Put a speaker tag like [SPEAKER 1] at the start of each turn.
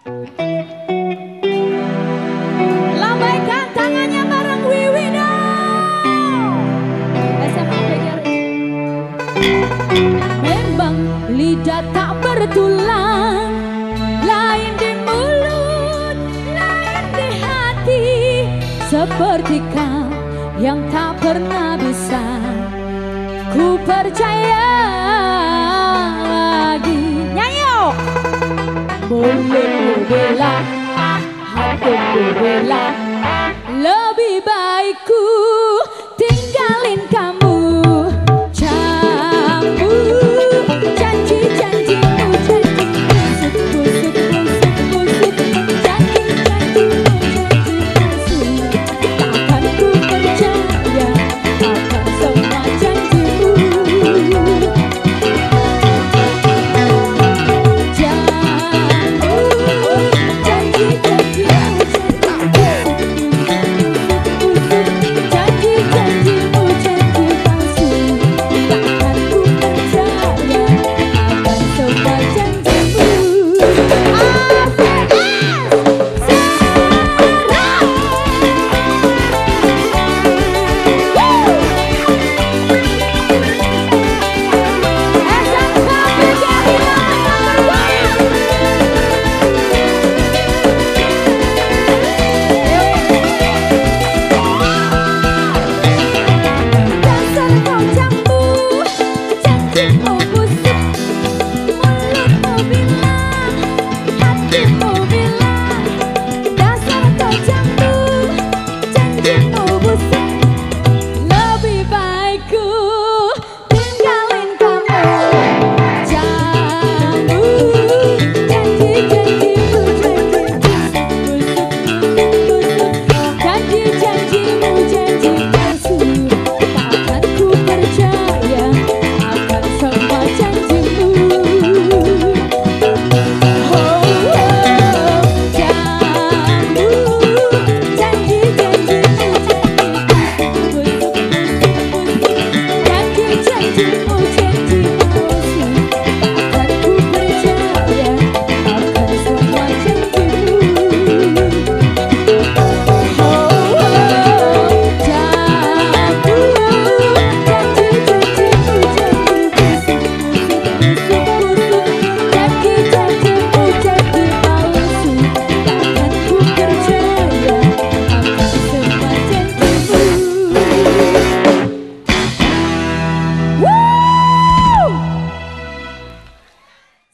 [SPEAKER 1] Lambaikan tangannya bareng Wiwi dong. SMA PGRI. Memang lidah tak bertulang, lain di mulut, lain di hati. Seperti kau yang tak pernah bisa ku percaya lagi. Nyanyi yuk. Mulutmu bilang, hatimu bilang,